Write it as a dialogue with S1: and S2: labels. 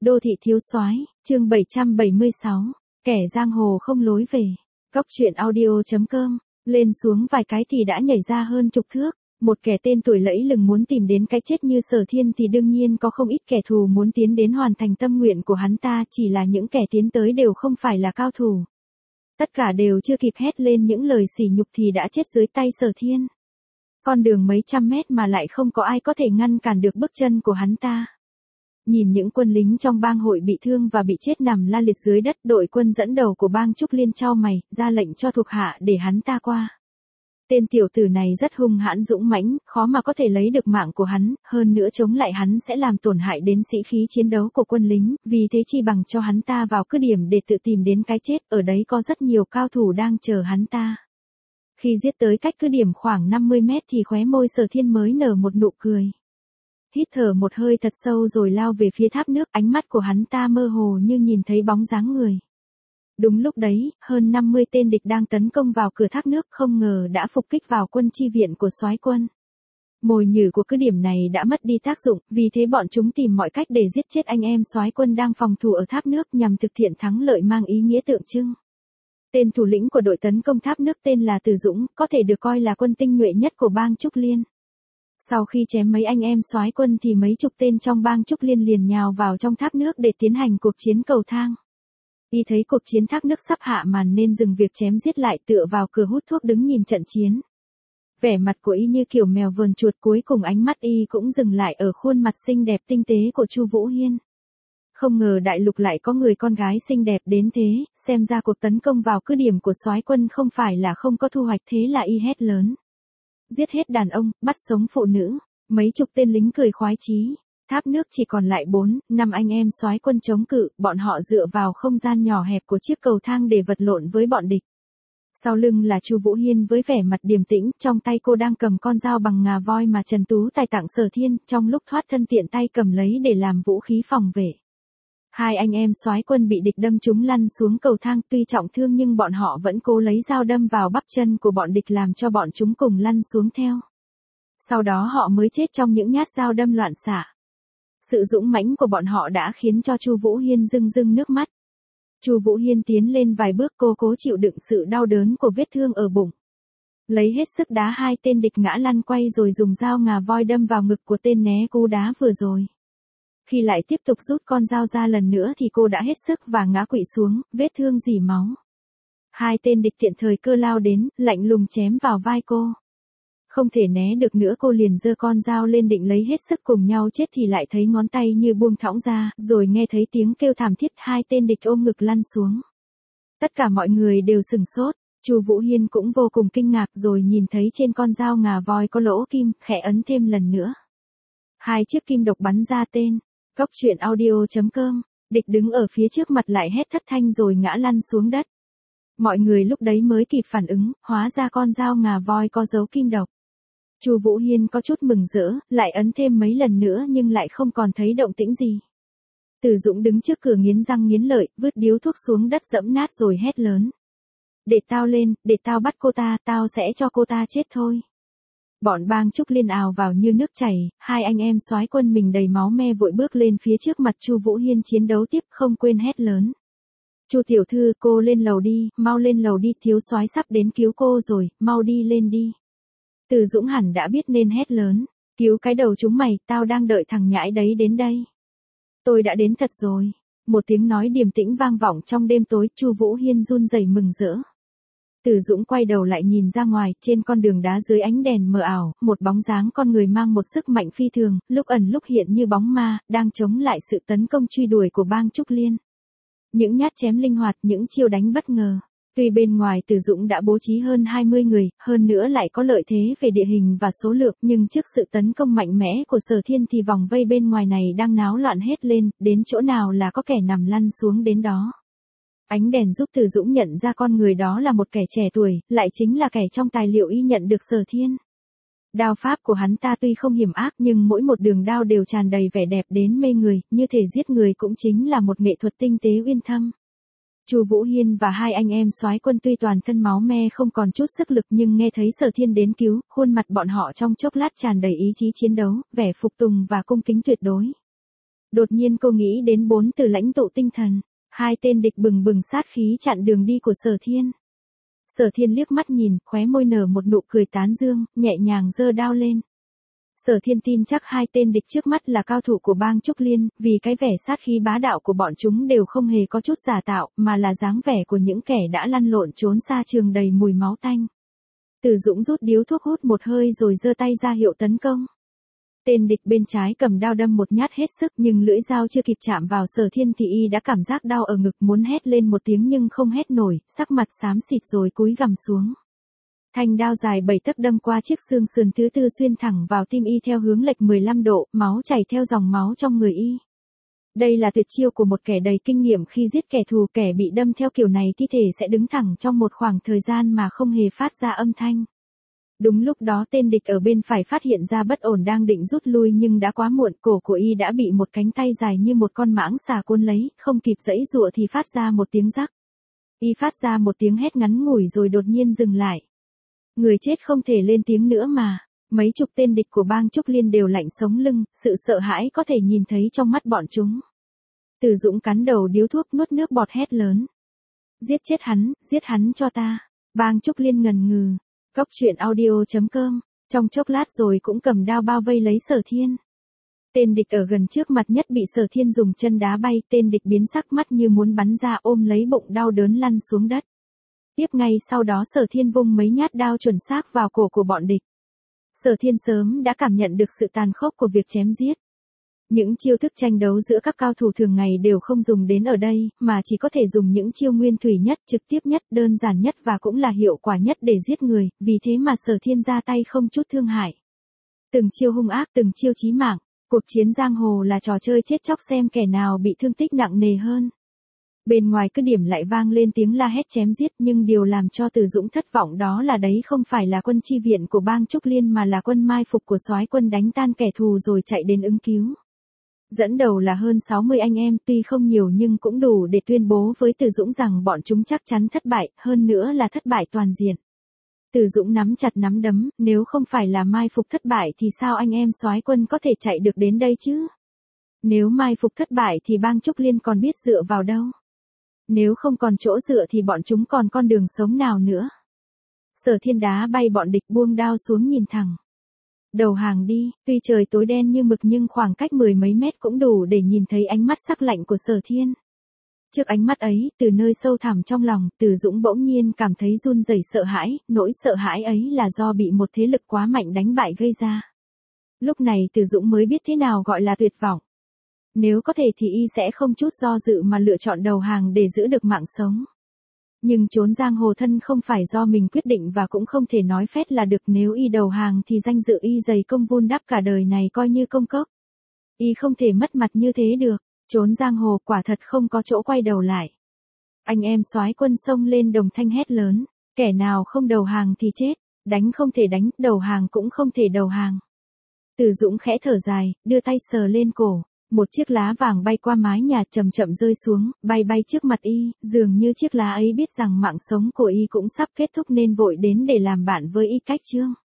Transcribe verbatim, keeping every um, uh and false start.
S1: Đô thị thiếu soái, chương bảy trăm bảy mươi sáu, kẻ giang hồ không lối về. Cóc truyện audio chấm com, lên xuống vài cái thì đã nhảy ra hơn chục thước. Một kẻ tên tuổi lẫy lừng muốn tìm đến cái chết như Sở Thiên thì đương nhiên có không ít kẻ thù muốn tiến đến hoàn thành tâm nguyện của hắn ta, chỉ là những kẻ tiến tới đều không phải là cao thủ. Tất cả đều chưa kịp hét lên những lời sỉ nhục thì đã chết dưới tay Sở Thiên. Con đường mấy trăm mét mà lại không có ai có thể ngăn cản được bước chân của hắn ta. Nhìn những quân lính trong bang hội bị thương và bị chết nằm la liệt dưới đất, đội quân dẫn đầu của bang Trúc Liên chau mày, ra lệnh cho thuộc hạ để hắn ta qua. Tên tiểu tử này rất hung hãn dũng mãnh, khó mà có thể lấy được mạng của hắn, hơn nữa chống lại hắn sẽ làm tổn hại đến sĩ khí chiến đấu của quân lính, vì thế chi bằng cho hắn ta vào cứ điểm để tự tìm đến cái chết, ở đấy có rất nhiều cao thủ đang chờ hắn ta. Khi giết tới cách cứ điểm khoảng năm mươi mét thì khóe môi Sở Thiên mới nở một nụ cười. Hít thở một hơi thật sâu rồi lao về phía tháp nước, ánh mắt của hắn ta mơ hồ như nhìn thấy bóng dáng người. Đúng lúc đấy, hơn năm mươi tên địch đang tấn công vào cửa tháp nước không ngờ đã phục kích vào quân chi viện của soái quân. Mồi nhử của cứ điểm này đã mất đi tác dụng, vì thế bọn chúng tìm mọi cách để giết chết anh em soái quân đang phòng thủ ở tháp nước nhằm thực hiện thắng lợi mang ý nghĩa tượng trưng. Tên thủ lĩnh của đội tấn công tháp nước tên là Từ Dũng, có thể được coi là quân tinh nhuệ nhất của bang Trúc Liên. Sau khi chém mấy anh em soái quân thì mấy chục tên trong bang Trúc Liên liền nhào vào trong tháp nước để tiến hành cuộc chiến cầu thang. Y thấy cuộc chiến thác nước sắp hạ màn nên dừng việc chém giết lại, tựa vào cửa hút thuốc đứng nhìn trận chiến. Vẻ mặt của Y như kiểu mèo vờn chuột, cuối cùng ánh mắt Y cũng dừng lại ở khuôn mặt xinh đẹp tinh tế của Chu Vũ Hiên. Không ngờ đại lục lại có người con gái xinh đẹp đến thế, xem ra cuộc tấn công vào cứ điểm của soái quân không phải là không có thu hoạch, thế là Y hét lớn. Giết hết đàn ông, bắt sống phụ nữ. Mấy chục tên lính cười khoái chí. Tháp nước chỉ còn lại bốn, năm anh em soái quân chống cự, bọn họ dựa vào không gian nhỏ hẹp của chiếc cầu thang để vật lộn với bọn địch. Sau lưng là Chu Vũ Hiên với vẻ mặt điềm tĩnh, trong tay cô đang cầm con dao bằng ngà voi mà Trần Tú Tài tặng Sở Thiên, trong lúc thoát thân tiện tay cầm lấy để làm vũ khí phòng vệ. Hai anh em soái quân bị địch đâm trúng lăn xuống cầu thang, tuy trọng thương nhưng bọn họ vẫn cố lấy dao đâm vào bắp chân của bọn địch làm cho bọn chúng cùng lăn xuống theo. Sau đó họ mới chết trong những nhát dao đâm loạn xạ. Sự dũng mãnh của bọn họ đã khiến cho Chu Vũ Hiên rưng rưng nước mắt. Chu Vũ Hiên tiến lên vài bước, cô cố chịu đựng sự đau đớn của vết thương ở bụng. Lấy hết sức đá hai tên địch ngã lăn quay rồi dùng dao ngà voi đâm vào ngực của tên né cú đá vừa rồi. Khi lại tiếp tục rút con dao ra lần nữa thì cô đã hết sức và ngã quỵ xuống, vết thương rỉ máu. Hai tên địch tiện thời cơ lao đến, lạnh lùng chém vào vai cô. Không thể né được nữa, cô liền giơ con dao lên định lấy hết sức cùng nhau chết thì lại thấy ngón tay như buông thõng ra, rồi nghe thấy tiếng kêu thảm thiết, hai tên địch ôm ngực lăn xuống. Tất cả mọi người đều sửng sốt, Chu Vũ Hiên cũng vô cùng kinh ngạc rồi nhìn thấy trên con dao ngà voi có lỗ kim, khẽ ấn thêm lần nữa. Hai chiếc kim độc bắn ra tên. Cóc truyện audio chấm com, địch đứng ở phía trước mặt lại hét thất thanh rồi ngã lăn xuống đất. Mọi người lúc đấy mới kịp phản ứng, hóa ra con dao ngà voi có dấu kim độc. Chu Vũ Hiên có chút mừng rỡ, lại ấn thêm mấy lần nữa nhưng lại không còn thấy động tĩnh gì. Từ Dũng đứng trước cửa nghiến răng nghiến lợi, vứt điếu thuốc xuống đất dẫm nát rồi hét lớn. Để tao lên, để tao bắt cô ta, tao sẽ cho cô ta chết thôi. Bọn bang Trúc Liên ào vào như nước chảy, hai anh em soái quân mình đầy máu me vội bước lên phía trước mặt Chu Vũ Hiên chiến đấu tiếp, không quên hét lớn. Chu tiểu thư, cô lên lầu đi, mau lên lầu đi, thiếu soái sắp đến cứu cô rồi, mau đi lên đi. Từ Dũng hẳn đã biết nên hét lớn. Cứu cái đầu chúng mày, tao đang đợi thằng nhãi đấy đến đây. Tôi đã đến thật rồi. Một tiếng nói điềm tĩnh vang vọng trong đêm tối, Chu Vũ Hiên run rẩy mừng rỡ. Từ Dũng quay đầu lại nhìn ra ngoài, trên con đường đá dưới ánh đèn mờ ảo, một bóng dáng con người mang một sức mạnh phi thường, lúc ẩn lúc hiện như bóng ma, đang chống lại sự tấn công truy đuổi của bang Trúc Liên. Những nhát chém linh hoạt, những chiêu đánh bất ngờ. Tuy bên ngoài Từ Dũng đã bố trí hơn hai mươi người, hơn nữa lại có lợi thế về địa hình và số lượng, nhưng trước sự tấn công mạnh mẽ của Sở Thiên thì vòng vây bên ngoài này đang náo loạn hết lên, đến chỗ nào là có kẻ nằm lăn xuống đến đó. Ánh đèn giúp Từ Dũng nhận ra con người đó là một kẻ trẻ tuổi, lại chính là kẻ trong tài liệu Y nhận được Sở Thiên. Đao pháp của hắn ta tuy không hiểm ác nhưng mỗi một đường đao đều tràn đầy vẻ đẹp đến mê người, như thể giết người cũng chính là một nghệ thuật tinh tế uyên thâm. Chu Vũ Hiên và hai anh em soái quân tuy toàn thân máu me không còn chút sức lực nhưng nghe thấy Sở Thiên đến cứu, khuôn mặt bọn họ trong chốc lát tràn đầy ý chí chiến đấu, vẻ phục tùng và cung kính tuyệt đối. Đột nhiên cô nghĩ đến bốn từ lãnh tụ tinh thần, hai tên địch bừng bừng sát khí chặn đường đi của Sở Thiên. Sở Thiên liếc mắt nhìn, khóe môi nở một nụ cười tán dương, nhẹ nhàng giơ đao lên. Sở Thiên tin chắc hai tên địch trước mắt là cao thủ của bang Trúc Liên, vì cái vẻ sát khí bá đạo của bọn chúng đều không hề có chút giả tạo, mà là dáng vẻ của những kẻ đã lăn lộn trốn xa trường đầy mùi máu tanh. Từ Dũng rút điếu thuốc hút một hơi rồi giơ tay ra hiệu tấn công. Tên địch bên trái cầm đao đâm một nhát hết sức, nhưng lưỡi dao chưa kịp chạm vào Sở Thiên thì y đã cảm giác đau ở ngực, muốn hét lên một tiếng nhưng không hét nổi, sắc mặt xám xịt rồi cúi gằm xuống. Thanh đao dài bảy tấc đâm qua chiếc xương sườn thứ tư xuyên thẳng vào tim y theo hướng lệch mười lăm độ, máu chảy theo dòng máu trong người y. Đây là tuyệt chiêu của một kẻ đầy kinh nghiệm, khi giết kẻ thù, kẻ bị đâm theo kiểu này thi thể sẽ đứng thẳng trong một khoảng thời gian mà không hề phát ra âm thanh. Đúng lúc đó tên địch ở bên phải phát hiện ra bất ổn, đang định rút lui nhưng đã quá muộn, cổ của y đã bị một cánh tay dài như một con mãng xà cuốn lấy, không kịp giãy giụa thì phát ra một tiếng rắc. Y phát ra một tiếng hét ngắn ngủi rồi đột nhiên dừng lại. Người chết không thể lên tiếng nữa mà. Mấy chục tên địch của bang Trúc Liên đều lạnh sống lưng, sự sợ hãi có thể nhìn thấy trong mắt bọn chúng. Từ Dũng cắn đầu điếu thuốc, nuốt nước bọt hét lớn. Giết chết hắn, giết hắn cho ta. Bang Trúc Liên ngần ngừ. Cóc truyện audio chấm com, trong chốc lát rồi cũng cầm đao bao vây lấy Sở Thiên. Tên địch ở gần trước mặt nhất bị Sở Thiên dùng chân đá bay, tên địch biến sắc, mắt như muốn bắn ra, ôm lấy bụng đau đớn lăn xuống đất. Tiếp ngay sau đó Sở Thiên vung mấy nhát đao chuẩn xác vào cổ của bọn địch. Sở Thiên sớm đã cảm nhận được sự tàn khốc của việc chém giết. Những chiêu thức tranh đấu giữa các cao thủ thường ngày đều không dùng đến ở đây, mà chỉ có thể dùng những chiêu nguyên thủy nhất, trực tiếp nhất, đơn giản nhất và cũng là hiệu quả nhất để giết người, vì thế mà Sở Thiên ra tay không chút thương hại. Từng chiêu hung ác, từng chiêu chí mạng, cuộc chiến giang hồ là trò chơi chết chóc xem kẻ nào bị thương tích nặng nề hơn. Bên ngoài cứ điểm lại vang lên tiếng la hét chém giết, nhưng điều làm cho Từ Dũng thất vọng đó là đấy không phải là quân chi viện của bang Trúc Liên mà là quân mai phục của soái quân đánh tan kẻ thù rồi chạy đến ứng cứu. Dẫn đầu là hơn sáu mươi anh em, tuy không nhiều nhưng cũng đủ để tuyên bố với Từ Dũng rằng bọn chúng chắc chắn thất bại, hơn nữa là thất bại toàn diện. Từ Dũng nắm chặt nắm đấm, nếu không phải là mai phục thất bại thì sao anh em soái quân có thể chạy được đến đây chứ? Nếu mai phục thất bại thì bang Trúc Liên còn biết dựa vào đâu? Nếu không còn chỗ dựa thì bọn chúng còn con đường sống nào nữa? Sở Thiên đá bay bọn địch, buông đao xuống nhìn thẳng. Đầu hàng đi, tuy trời tối đen như mực nhưng khoảng cách mười mấy mét cũng đủ để nhìn thấy ánh mắt sắc lạnh của Sở Thiên. Trước ánh mắt ấy, từ nơi sâu thẳm trong lòng, Từ Dũng bỗng nhiên cảm thấy run rẩy sợ hãi, nỗi sợ hãi ấy là do bị một thế lực quá mạnh đánh bại gây ra. Lúc này Từ Dũng mới biết thế nào gọi là tuyệt vọng. Nếu có thể thì y sẽ không chút do dự mà lựa chọn đầu hàng để giữ được mạng sống. Nhưng trốn giang hồ thân không phải do mình quyết định và cũng không thể nói phét là được, nếu y đầu hàng thì danh dự y dày công vun đắp cả đời này coi như công cốc. Y không thể mất mặt như thế được, trốn giang hồ quả thật không có chỗ quay đầu lại. Anh em soái quân xông lên đồng thanh hét lớn, kẻ nào không đầu hàng thì chết, đánh không thể đánh, đầu hàng cũng không thể đầu hàng. Từ Dũng khẽ thở dài, đưa tay sờ lên cổ. Một chiếc lá vàng bay qua mái nhà chậm chậm rơi xuống, bay bay trước mặt y, dường như chiếc lá ấy biết rằng mạng sống của y cũng sắp kết thúc nên vội đến để làm bạn với y cách chương.